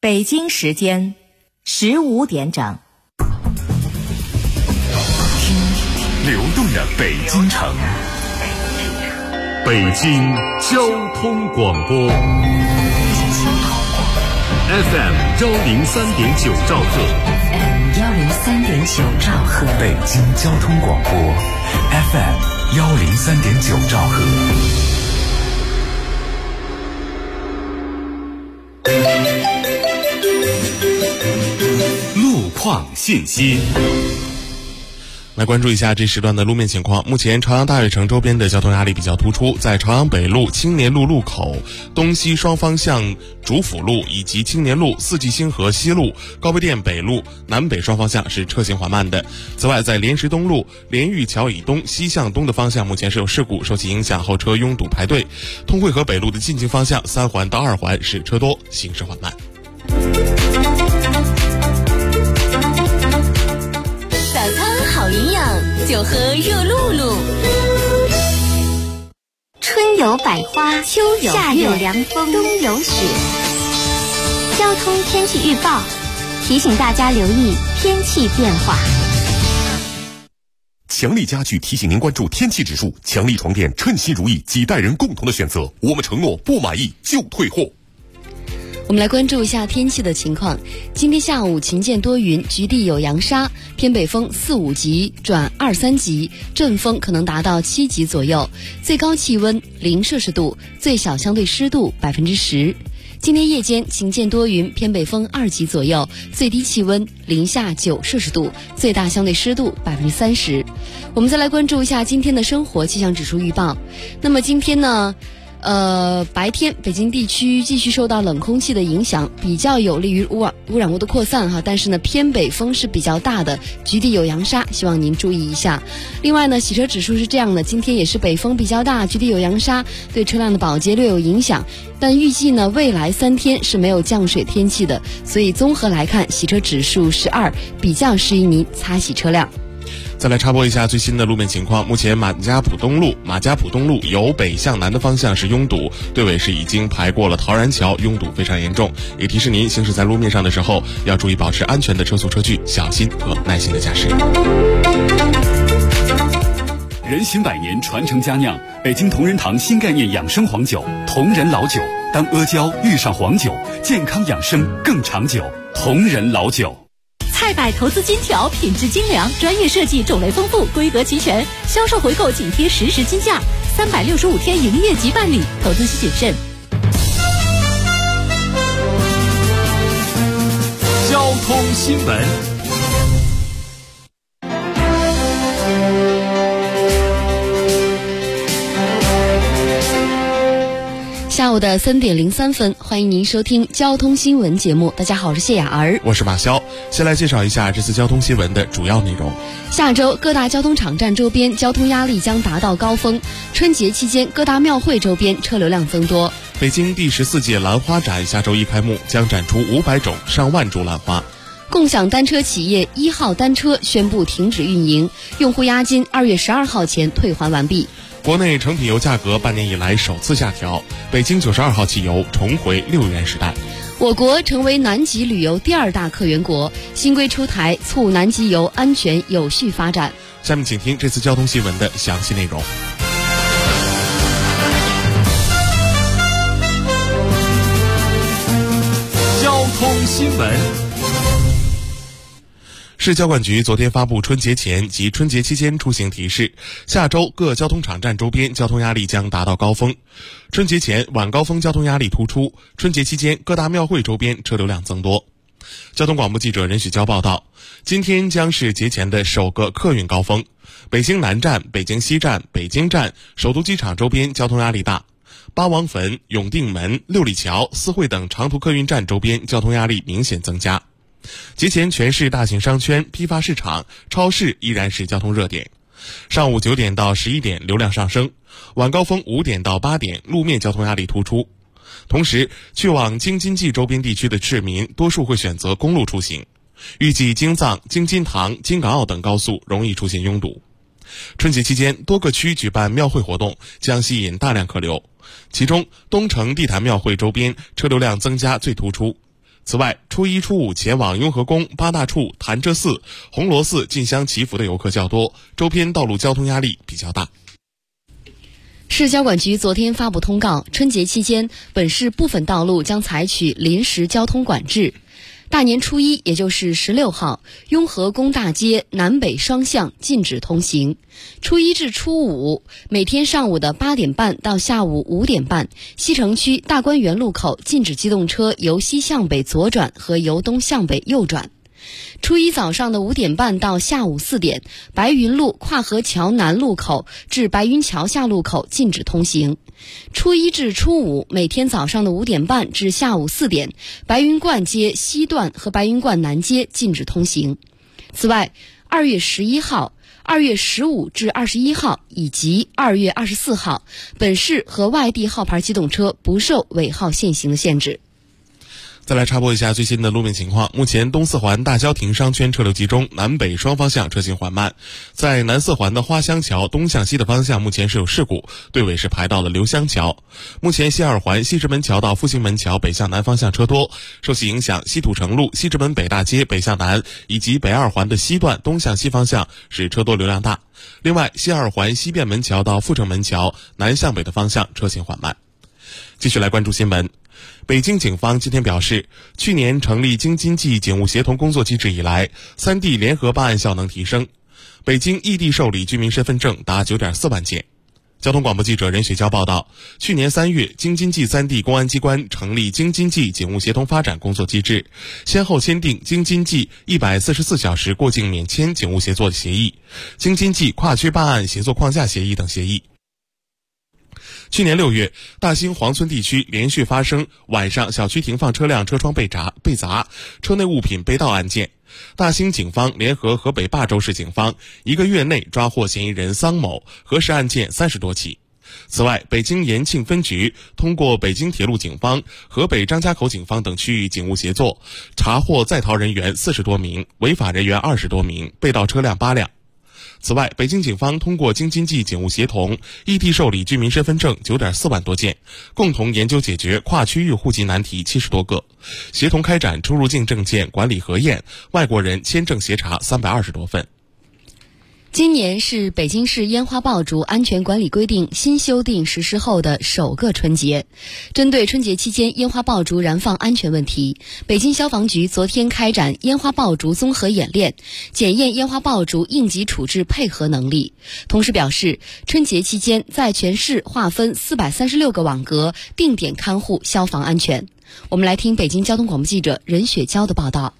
北京时间15点整。 听流动的北京城，北京交通广播 FM 103.9兆赫 103.9兆赫， 北京交通广播 FM 103.9兆赫。路况信息， 来关注一下这时段的路面情况。目前朝阳大悦城周边的交通压力比较突出，在朝阳北路、青年路路口、东西双方向主辅路以及青年路、四季星河西路、高碑店北路南北双方向是车行缓慢的。此外，在莲石东路莲玉桥以东西向东的方向目前是有事故，受其影响后车拥堵排队。通惠河北路的进京方向3环到2环是车多，行驶缓慢。 早餐好营养，就喝热露露。春有百花，秋有夏有凉风，冬有雪。交通天气预报提醒大家留意天气变化。 强力家具提醒您关注天气指数，强力床垫称心如意，几代人共同的选择。我们承诺不满意就退货。 我们来关注一下天气的情况。今天下午晴间多云，局地有扬沙，偏北风4、5级转2、3级，阵风可能达到7级左右，最高气温0摄氏度，最小相对湿度10%。今天夜间晴间多云，偏北风2级左右，最低气温零下9摄氏度，最大相对湿度30%。我们再来关注一下今天的生活气象指数预报。那么今天呢，白天北京地区继续受到冷空气的影响，比较有利于污染物的扩散哈。但是呢，偏北风是比较大的，局地有扬沙，希望您注意一下。另外呢，洗车指数是这样的，今天也是北风比较大，局地有扬沙，对车辆的保洁略有影响。但预计呢，未来3天是没有降水天气的，所以综合来看，洗车指数是2，比较适宜您擦洗车辆。 再来插播一下最新的路面情况。目前马家浦东路由北向南的方向是拥堵，队尾是已经排过了陶然桥，拥堵非常严重。也提示您行驶在路面上的时候要注意保持安全的车速车距，小心和耐心的驾驶。 人行百年，传承佳酿，北京同仁堂新概念养生黄酒，同仁老酒。当阿胶遇上黄酒，健康养生更长久。同仁老酒。 菜百投资金条，品质精良，专业设计，种类丰富，规格齐全，销售回购紧贴实时金价，365天营业即办理，投资需谨慎。 交通新闻。 下午的3点03分，欢迎您收听交通新闻节目。大家好，我是谢雅儿， 我是马潇。先来介绍一下这次交通新闻的主要内容。 下周各大交通场站周边交通压力将达到高峰，春节期间各大庙会周边车流量增多。 北京第14届兰花展下周一开幕，将展出500种上万株兰花。 共享单车企业1号单车宣布停止运营，用户押金2月12号前退还完毕。 国内成品油价格半年以来首次下调，北京92号汽油重回6元时代。 我国成为南极旅游第2大客源国，新规出台促南极游安全有序发展。 下面请听这次交通新闻的详细内容。 交通新闻。 市交管局昨天发布春节前及春节期间出行提示，下周各交通场站周边交通压力将达到高峰。春节前晚高峰交通压力突出，春节期间各大庙会周边车流量增多。交通广播记者任许娇报道，今天将是节前的首个客运高峰，北京南站、北京西站、北京站、首都机场周边交通压力大，八王坟、永定门、六里桥、四惠等长途客运站周边交通压力明显增加。节前全市大型商圈、批发市场、超市依然是交通热点。上午9点到11点流量上升，晚高峰5点到8点路面交通压力突出。同时，去往京津冀周边地区的市民多数会选择公路出行，预计京藏、京津塘、京港澳等高速容易出现拥堵。春节期间多个区举办庙会活动，将吸引大量客流，其中东城地坛庙会周边车流量增加最突出。 此外，初一、初五前往雍和宫、八大处、潭柘寺、红螺寺进香祈福的游客较多，周边道路交通压力比较大。 市交管局昨天发布通告，春节期间，本市部分道路将采取临时交通管制。大年初一，也就是16号，雍和宫大街南北双向禁止通行。初一至初五，每天上午的8点半到下午5点半，西城区大观园路口禁止机动车由西向北左转和由东向北右转。初一早上的5点半到下午4点，白云路跨河桥南路口至白云桥下路口禁止通行。初一至初五，每天早上的5点半至下午4点，白云观街西段和白云观南街禁止通行。此外，2月11号、2月15至21号以及2月24号，本市和外地号牌机动车不受尾号限行的限制。 再来插播一下最新的路面情况。目前东四环大郊亭商圈车流集中，南北双方向车行缓慢。在南四环的花乡桥东向西的方向目前是有事故，队尾是排到了刘香桥。目前西二环西直门桥到复兴门桥北向南方向车多，受其影响，西土城路西直门北大街北向南以及北二环的西段东向西方向是车多流量大。另外，西二环西便门桥到阜成门桥南向北的方向车行缓慢。继续来关注新闻。北京警方今天表示，去年成立京津冀警务协同工作机制以来，3地联合办案效能提升，北京异地受理居民身份证达 9.4 万件。交通广播记者任雪娇报道，去年3月，京津冀3地公安机关成立京津冀警务协同发展工作机制，先后签订京津冀144小时过境免签警务协作协议、京津冀跨区办案协作框架协议等协议。去年6月，大兴黄村地区连续发生晚上小区停放车辆车窗被砸、车内物品被盗案件。大兴警方联合河北霸州市警方1个月内抓获嫌疑人桑某，核实案件30多起。此外，北京延庆分局通过北京铁路警方、河北张家口警方等区域警务协作，查获在逃人员40多名，违法人员20多名，被盗车辆8辆。此外，北京警方通过京津冀警务协同，异地受理居民身份证 9.4 万多件，共同研究解决跨区域户籍难题70多个，协同开展出入境证件管理核验、外国人签证协查320多份。 今年是北京市烟花爆竹安全管理规定新修订实施后的首个春节。针对春节期间烟花爆竹燃放安全问题，北京消防局昨天开展烟花爆竹综合演练，检验烟花爆竹应急处置配合能力。同时表示，春节期间在全市划分436个网格，定点看护消防安全。我们来听北京交通广播记者任雪娇的报道。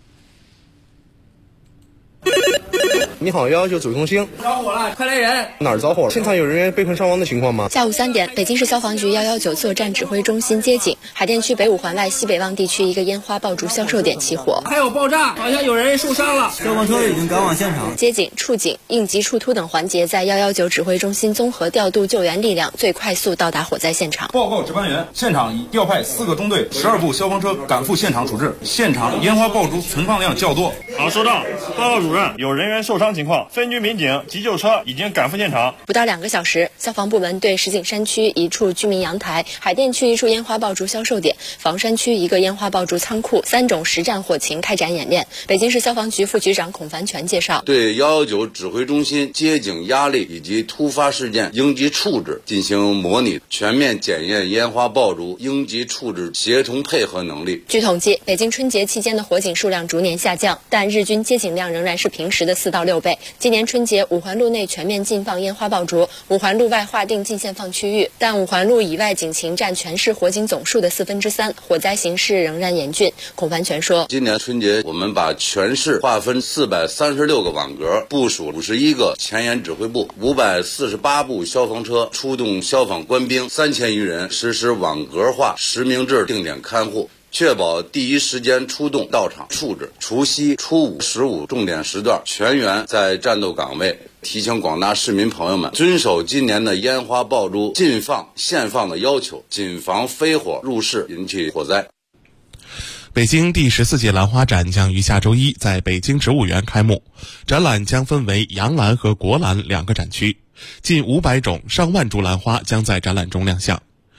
你好，119指挥中心， 着火了，快来人！ 哪儿着火了？现场有人员被困伤亡的情况吗？ 下午3点，北京市消防局119作战指挥中心接警，海淀区北五环外西北旺地区一个烟花爆竹销售点起火， 还有爆炸，好像有人受伤了。 消防车已经赶往现场， 接警、处警、应急处突等环节在119指挥中心综合调度救援力量，最快速到达火灾现场。 报告值班员，现场已调派4个中队、12部消防车赶赴现场处置。现场烟花爆竹存放量较多。 好，收到。报告主任，有人员受伤情况，分局民警、急救车已经赶赴现场。 不到2个小时，消防部门对石景山区一处居民阳台、海淀区一处烟花爆竹销售点、房山区一个烟花爆竹仓库3种实战火情开展演练。北京市消防局副局长孔凡全介绍， 对119指挥中心接警压力以及突发事件应急处置进行模拟，全面检验烟花爆竹应急处置协同配合能力。 据统计，北京春节期间的火警数量逐年下降，但日均接警量仍然是平时的4到6倍。今年春节五环路内全面禁放烟花爆竹，五环路外划定禁限放区域，但五环路以外警情占全市火警总数的3/4，火灾形势仍然严峻。孔凡全说， 今年春节我们把全市划分436个网格，部署51个前沿指挥部，548部消防车，出动消防官兵3000余人，实施网格化实名制定点看护，确保第一时间出动到场处置。除夕、初五、15重点时段全员在战斗岗位。提醒广大市民朋友们遵守今年的烟花爆竹禁放限放的要求，谨防飞火入室引起火灾。 北京第14届兰花展将于下周一在北京植物园开幕，展览将分为洋兰和国兰2个展区，近500种上万株兰花将在展览中亮相。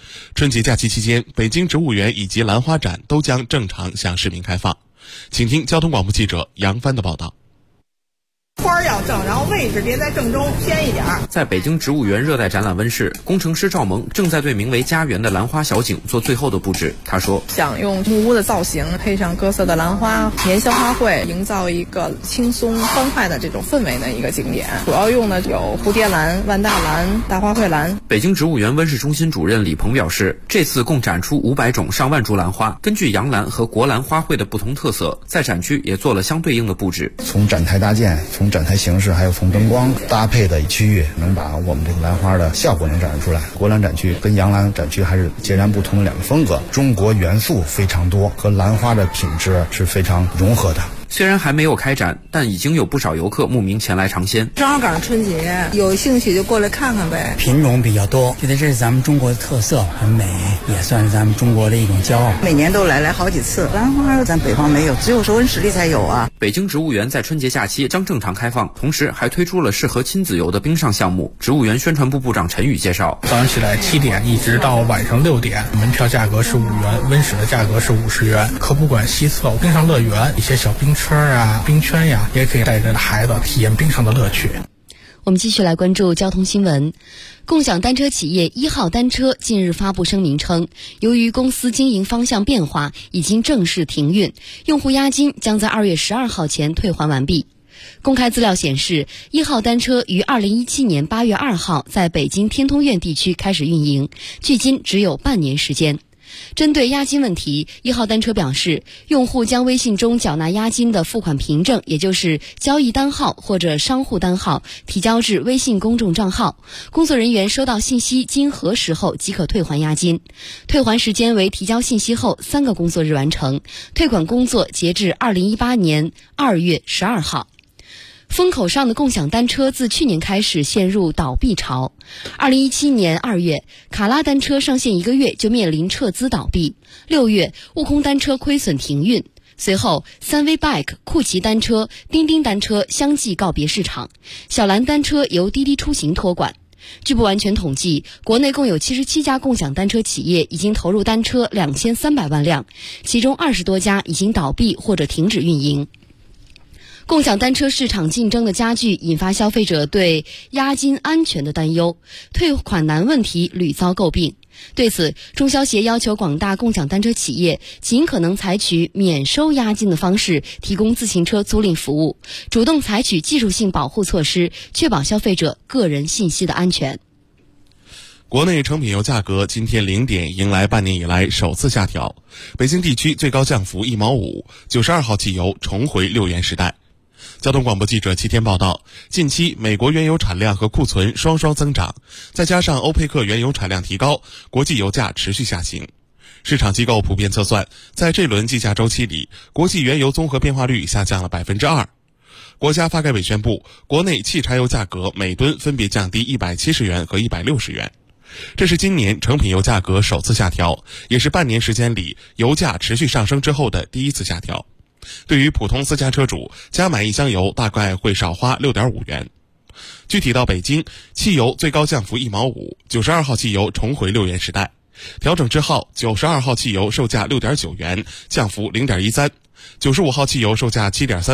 春节假期期间，北京植物园以及兰花展都将正常向市民开放。请听交通广播记者杨帆的报道。 花要正，然后位置别在正中，偏一点。 在北京植物园热带展览温室，工程师赵萌正在对名为家园的兰花小景做最后的布置。他说， 想用木屋的造型配上各色的兰花、年宵花卉，营造一个轻松欢快的这种氛围的一个景点。主要用的有蝴蝶兰、万大兰、大花卉兰。 北京植物园温室中心主任李鹏表示，这次共展出500种上万株兰花，根据洋兰和国兰花卉的不同特色，在展区也做了相对应的布置。 从展台搭建，从展台形式还有从灯光搭配的区域，能把我们这个兰花的效果能展示出来。国兰展区跟洋兰展区还是截然不同的两个风格，中国元素非常多，和兰花的品质是非常融合的。 虽然还没有开展，但已经有不少游客慕名前来尝鲜。 正好赶上春节，有兴趣就过来看看呗。 品种比较多，觉得这是咱们中国的特色，很美，也算是咱们中国的一种骄傲。 每年都来好几次。兰花咱北方没有，只有首恩市里才有啊。 北京植物园在春节假期将正常开放，同时还推出了适合亲子游的冰上项目。植物园宣传部部长陈宇介绍， 早上起来7点一直到晚上6点，门票价格是5元，温室的价格是50元。可不管西侧冰上乐园，一些小冰车啊、冰圈呀，也可以带着孩子体验冰上的乐趣。 我们继续来关注交通新闻。共享单车企业1号单车近日发布声明称，由于公司经营方向变化，已经正式停运，用户押金将在2月12号前退还完毕。公开资料显示，1号单车于2017年8月2号在北京天通苑地区开始运营，距今只有半年时间。针对押金问题，1号单车表示，用户将微信中缴纳押金的付款凭证，也就是交易单号或者商户单号，提交至微信公众账号，工作人员收到信息经核实后即可退还押金。退还时间为提交信息后3个工作日完成，退款工作截至2018年2月12号。风口上的共享单车自去年开始陷入倒闭潮。2017年2月，卡拉单车上线1个月就面临撤资倒闭。6月，悟空单车亏损停运。随后，3V Bike、酷骑单车、钉钉单车相继告别市场，小蓝单车由滴滴出行托管。据不完全统计，国内共有77家共享单车企业已经投入单车2300万辆，其中20多家已经倒闭或者停止运营。共享单车市场竞争的加剧，引发消费者对押金安全的担忧，退款难问题屡遭诟病。对此，中消协要求广大共享单车企业尽可能采取免收押金的方式提供自行车租赁服务，主动采取技术性保护措施，确保消费者个人信息的安全。 国内成品油价格今天0点迎来半年以来首次下调，北京地区最高降幅1毛5，92号汽油重回6元时代。交通广播记者齐天报道，近期美国原油产量和库存双增长，再加上欧佩克原油产量提高，国际油价持续下行。市场机构普遍测算，在这轮计价周期里，国际原油综合变化率下降了 2%。国家发改委宣布，国内汽柴油价格每吨分别降低170元和160元。这是今年成品油价格首次下调，也是半年时间里油价持续上升之后的第一次下调。对于普通私家车主，加满1箱油大概会少花 6.5 元。具体到北京，汽油最高降幅1毛5，92号汽油重回6元时代。调整之后，92号汽油售价 6.9 元，降幅 0.13；95号汽油售价 7.3